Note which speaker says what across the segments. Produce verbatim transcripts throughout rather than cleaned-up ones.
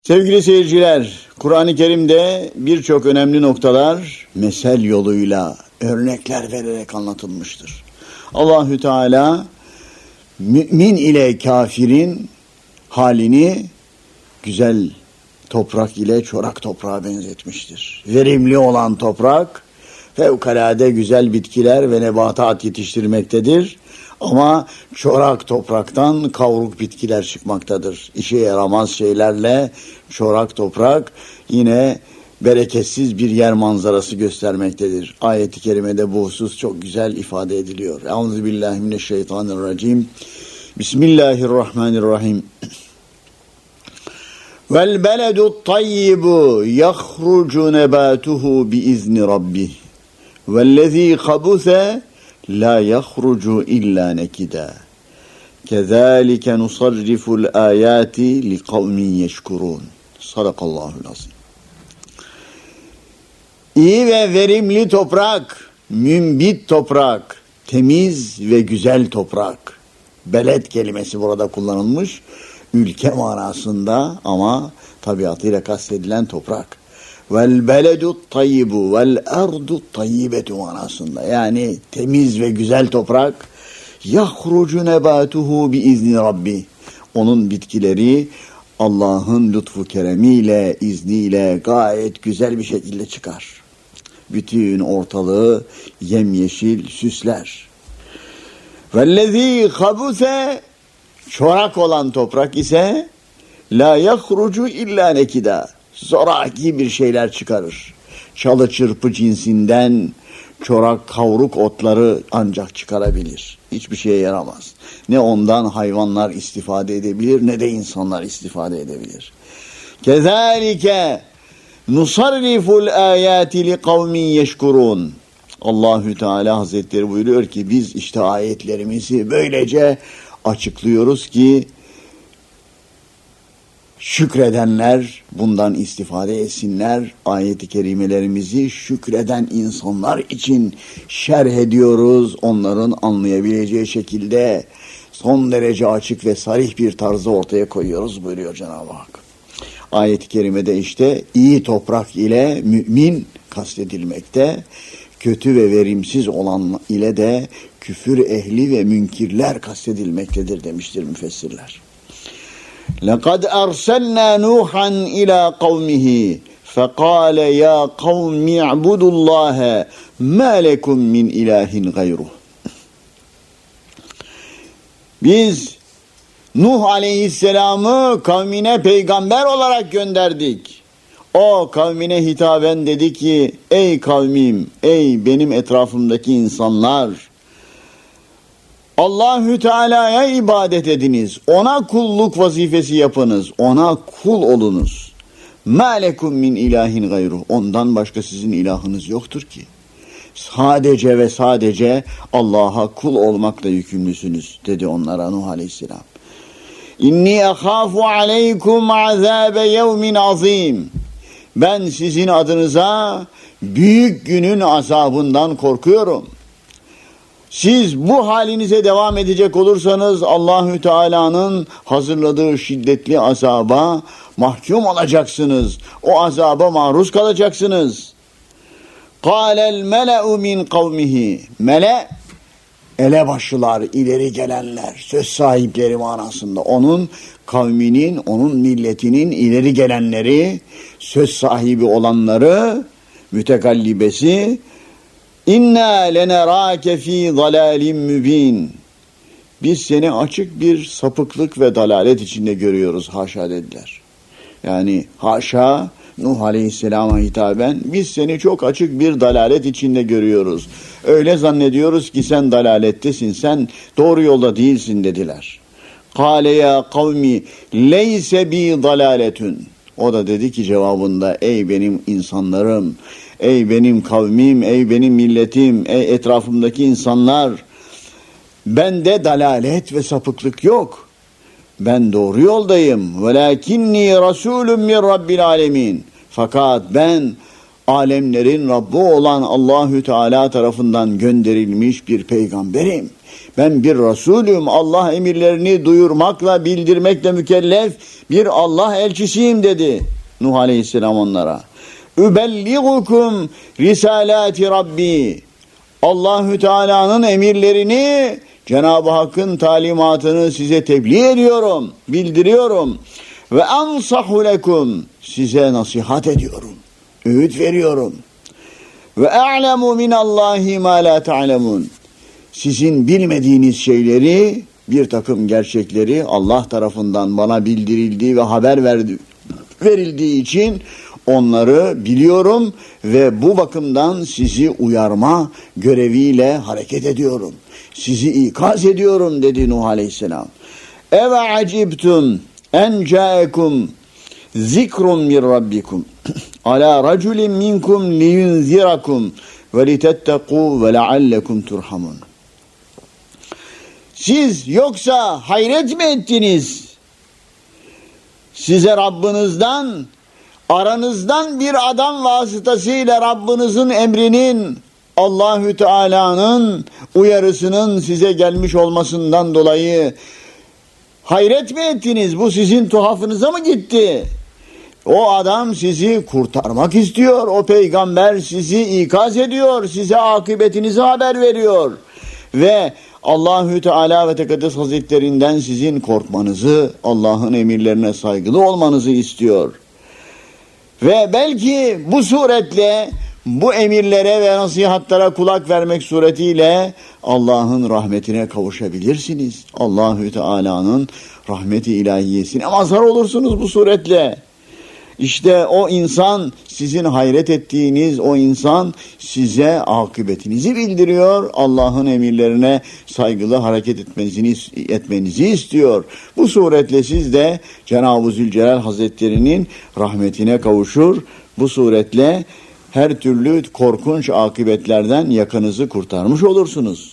Speaker 1: Sevgili seyirciler, Kur'an-ı Kerim'de birçok önemli noktalar mesel yoluyla, örnekler vererek anlatılmıştır. Allahü Teala mümin ile kafirin halini güzel toprak ile çorak toprağa benzetmiştir. Verimli olan toprak fevkalade güzel bitkiler ve nebatat yetiştirmektedir. Ama çorak topraktan kavruk bitkiler çıkmaktadır. İşe yaramaz şeylerle çorak toprak yine bereketsiz bir yer manzarası göstermektedir. Ayet-i kerimede bu husus çok güzel ifade ediliyor. Euzubillahimineşşeytanirracim. Bismillahirrahmanirrahim. Vel beledut tayyibu yahrucu nebatuhu biizni rabbih. Vellezî kabuse la yahrucu illa nekida. Kezalike nusarriful ayati li kavmin yeşkurun. Sadakallahul azim. İyi ve verimli toprak, mümbit toprak, temiz ve güzel toprak. Beled kelimesi burada kullanılmış. Ülke manasında ama tabiatıyla kastedilen toprak. Vel beledut tayyibu vel erdut tayyibetu manasında. Yani temiz ve güzel toprak. Yahrucu nebatuhu biizni rabbi. Onun bitkileri Allah'ın lütfu keremiyle, izniyle gayet güzel bir şekilde çıkar. Bütün ortalığı yemyeşil süsler. Vellezî kabuse, çorak olan toprak ise la yahrucu illa nekida. Zoraki bir şeyler çıkarır. Çalı çırpı cinsinden çorak kavruk otları ancak çıkarabilir. Hiçbir şeye yaramaz. Ne ondan hayvanlar istifade edebilir ne de insanlar istifade edebilir. Kezalike nusarriful ayati li kavmin yeşkurun. Allahü Teala Hazretleri buyuruyor ki biz işte ayetlerimizi böylece açıklıyoruz ki şükredenler bundan istifade etsinler. Ayet-i kerimelerimizi şükreden insanlar için şerh ediyoruz. Onların anlayabileceği şekilde son derece açık ve sarih bir tarzı ortaya koyuyoruz buyuruyor Cenab-ı Hak. Ayet-i kerimede işte iyi toprak ile mümin kastedilmekte. Kötü ve verimsiz olan ile de küfür ehli ve münkirler kastedilmektedir demiştir müfessirler. لَقَدْ أَرْسَلْنَا نُوحًا إِلَى قَوْمِهِ فَقَالَ يَا قَوْمِ اعْبُدُوا اللّٰهَ مَا لَكُمْ مِنْ إِلَٰهٍ غَيْرُهُ. Biz Nuh Aleyhisselam'ı kavmine peygamber olarak gönderdik. O kavmine hitaben dedi ki, ey kavmim, ey benim etrafımdaki insanlar, Allahü Teala'ya ibadet ediniz. Ona kulluk vazifesi yapınız. Ona kul olunuz. مَا لَكُمْ مِنْ ilahin gayruh. Ondan başka sizin ilahınız yoktur ki. Sadece ve sadece Allah'a kul olmakla yükümlüsünüz dedi onlara Nuh Aleyhisselam. İnni akhafu aleykum azabe yevmin azim. Ben sizin adınıza büyük günün azabından korkuyorum. Siz bu halinize devam edecek olursanız Allahü Teala'nın hazırladığı şiddetli azaba mahkum olacaksınız. O azaba maruz kalacaksınız. Kâlel mele'u min kavmihi. Mele, elebaşılar, ileri gelenler, söz sahipleri manasında. Onun kavminin, onun milletinin ileri gelenleri, söz sahibi olanları, mütekallibesi, İnna lenerâke fî dalâlim mübîn. Biz seni açık bir sapıklık ve dalalet içinde görüyoruz haşa dediler. Yani haşa Nuh Aleyhisselam'a hitaben biz seni çok açık bir dalalet içinde görüyoruz. Öyle zannediyoruz ki sen dalalettesin, sen doğru yolda değilsin dediler. Kâle ya kavmi leyse bi dalaletun. O da dedi ki cevabında ey benim insanlarım, ey benim kavmim, ey benim milletim, ey etrafımdaki insanlar, bende dalalet ve sapıklık yok. Ben doğru yoldayım. Velakinni rasulun min rabbil alemin. Fakat ben alemlerin Rabbi olan Allahü Teala tarafından gönderilmiş bir peygamberim. Ben bir Resulüm. Allah emirlerini duyurmakla, bildirmekle mükellef bir Allah elçisiyim dedi Nuh Aleyhisselam onlara. Übelligukum risalati Rabbi. Allahü Teala'nın emirlerini, Cenab-ı Hakk'ın talimatını size tebliğ ediyorum, bildiriyorum. Ve ansahu lekum. Size nasihat ediyorum, öğüt veriyorum. Ve a'lemu minallahi ma la ta'lemun. Sizin bilmediğiniz şeyleri, bir takım gerçekleri Allah tarafından bana bildirildiği ve haber verdi, verildiği için onları biliyorum ve bu bakımdan sizi uyarma göreviyle hareket ediyorum. Sizi ikaz ediyorum dedi Nuh Aleyhisselam. Eve acibtum en caekum zikrun min rabbikum ala raculin minkum liyunzirakum ve litettekû ve leallekum turhamun. Siz yoksa hayret mi ettiniz? Size Rabbinizden, aranızdan bir adam vasıtasıyla Rabbinizin emrinin, Allahü Teala'nın uyarısının size gelmiş olmasından dolayı hayret mi ettiniz? Bu sizin tuhafınıza mı gitti? O adam sizi kurtarmak istiyor. O peygamber sizi ikaz ediyor. Size akıbetinizi haber veriyor. Ve Allahü Teala ve Tekaddes Hazretlerinden sizin korkmanızı, Allah'ın emirlerine saygılı olmanızı istiyor. Ve belki bu suretle, bu emirlere ve nasihatlara kulak vermek suretiyle Allah'ın rahmetine kavuşabilirsiniz. Allahü Teala'nın rahmeti ilahiyesine mazhar olursunuz bu suretle. İşte o insan, sizin hayret ettiğiniz o insan size akıbetinizi bildiriyor. Allah'ın emirlerine saygılı hareket etmenizi, etmenizi istiyor. Bu suretle siz de Cenab-ı Zülcelal Hazretleri'nin rahmetine kavuşur. Bu suretle her türlü korkunç akıbetlerden yakınızı kurtarmış olursunuz.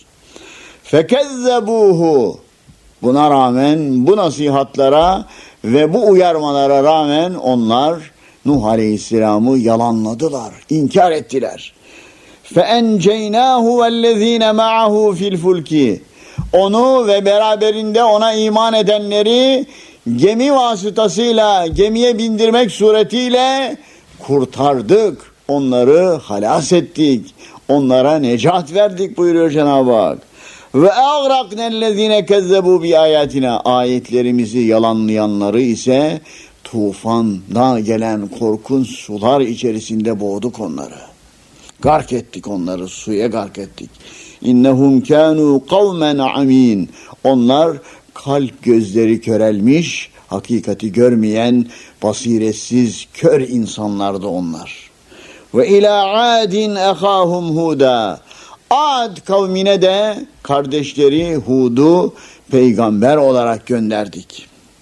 Speaker 1: Fekezzebuhu. Buna rağmen, bu nasihatlara ve bu uyarmalara rağmen onlar Nuh Aleyhisselam'ı yalanladılar, inkar ettiler. فَاَنْجَيْنَاهُ وَالَّذ۪ينَ مَعَهُ فِي الْفُلْكِ. Onu ve beraberinde ona iman edenleri gemi vasıtasıyla, gemiye bindirmek suretiyle kurtardık. Onları halas ettik. Onlara necat verdik buyuruyor Cenab-ı Hak. Ve agraqnellezine kezzebu bi ayatina. Ayetlerimizi yalanlayanları ise tufanda gelen korkunç sular içerisinde boğduk onları. Gark ettik onları, suya gark ettik. İnnehum kânû kavmen amin. Onlar kalp gözleri körelmiş, hakikati görmeyen, basiretsiz, kör insanlardı onlar. Ve ilâ âdin ehâhum hûdâ. Ad kavmine de kardeşleri Hud'u peygamber olarak gönderdik.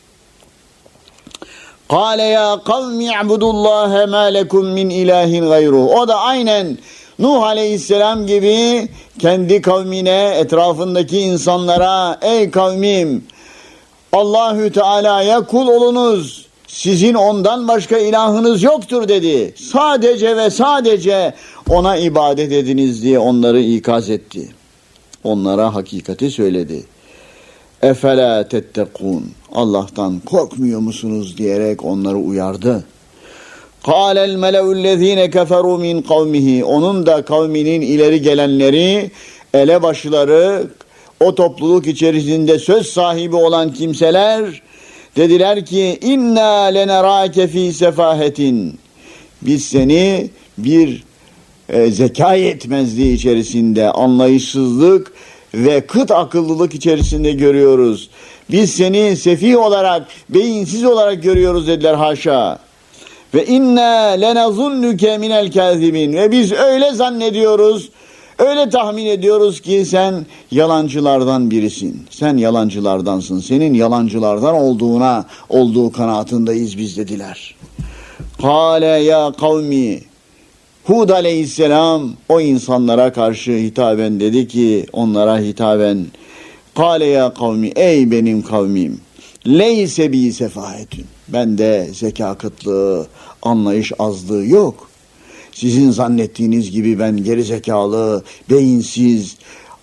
Speaker 1: Kâle ya kavmi i'budullâhe mâ lekum min ilâhin gayruh. O da aynen Nuh Aleyhisselam gibi kendi kavmine, etrafındaki insanlara, ey kavmim, Allahü Teala'ya kul olunuz. Sizin ondan başka ilahınız yoktur dedi. Sadece ve sadece ona ibadet ediniz diye onları ikaz etti. Onlara hakikati söyledi. Efela tettekûn. Allah'tan korkmuyor musunuz diyerek onları uyardı. Kâlel meleullezîne keferû min kavmihi. Onun da kavminin ileri gelenleri, elebaşıları, o topluluk içerisinde söz sahibi olan kimseler dediler ki inna lenerâke fî sefâhetin. Biz seni bir e, zeka yetmezliği içerisinde, anlayışsızlık ve kıt akıllılık içerisinde görüyoruz. Biz seni sefih olarak, beyinsiz olarak görüyoruz dediler, haşa. Ve inna lenazunnuke minel kâzibin. Ve biz öyle zannediyoruz, öyle tahmin ediyoruz ki sen yalancılardan birisin. Sen yalancılardansın. Senin yalancılardan olduğuna, olduğu kanaatindayız biz dediler. Kâle ya kavmi. Hud aleyhisselam o insanlara karşı hitaben dedi ki, onlara hitaben, Kâle ya kavmi, ey benim kavmim, leyse bi sefahetün. Bende zeka kıtlığı, anlayış azlığı yok. Sizin zannettiğiniz gibi ben geri zekalı, beyinsiz,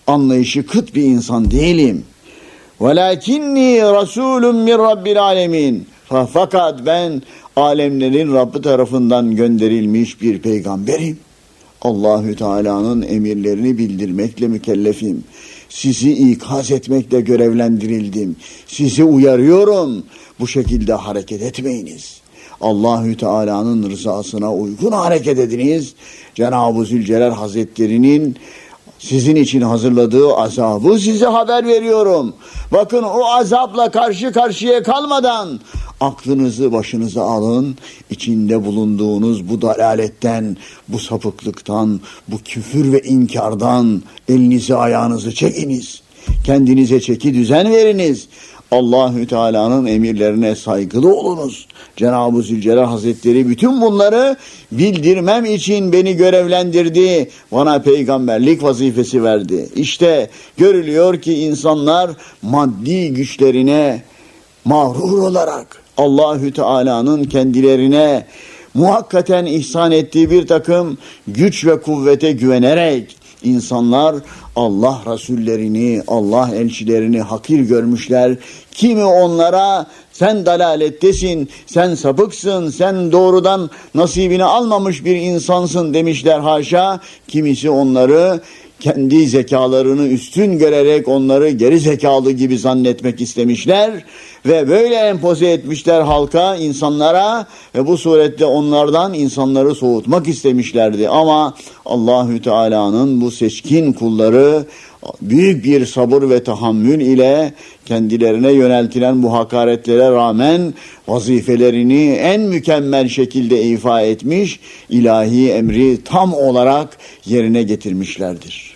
Speaker 1: anlayışı kıt bir insan değilim. Velakinni rasulun min rabbil alemin. Fakat ben alemlerin Rabbi tarafından gönderilmiş bir peygamberim. Allahü Teala'nın emirlerini bildirmekle mükellefim. Sizi ikaz etmekle görevlendirildim. Sizi uyarıyorum. Bu şekilde hareket etmeyiniz. Allahü Teala'nın rızasına uygun hareket ediniz. Cenab-ı Zülcelal Hazretleri'nin sizin için hazırladığı azabı size haber veriyorum. Bakın, o azapla karşı karşıya kalmadan aklınızı başınıza alın. İçinde bulunduğunuz bu dalaletten, bu sapıklıktan, bu küfür ve inkardan elinizi ayağınızı çekiniz. Kendinize çeki düzen veriniz. Allahü Teala'nın emirlerine saygılı olunuz. Cenab-ı Zülcelal Hazretleri bütün bunları bildirmem için beni görevlendirdi. Bana peygamberlik vazifesi verdi. İşte görülüyor ki insanlar maddi güçlerine mağrur olarak Allahü Teala'nın kendilerine muhakkaten ihsan ettiği bir takım güç ve kuvvete güvenerek insanlar Allah Resullerini, Allah elçilerini hakir görmüşler. Kimi onlara sen dalalettesin, sen sapıksın, sen doğrudan nasibini almamış bir insansın demişler, haşa. Kimisi onları kendi zekalarını üstün görerek onları geri zekalı gibi zannetmek istemişler ve böyle empoze etmişler halka, insanlara, ve bu surette onlardan insanları soğutmak istemişlerdi. Ama Allahü Teala'nın bu seçkin kulları büyük bir sabır ve tahammül ile kendilerine yöneltilen bu hakaretlere rağmen vazifelerini en mükemmel şekilde ifa etmiş, ilahi emri tam olarak yerine getirmişlerdir.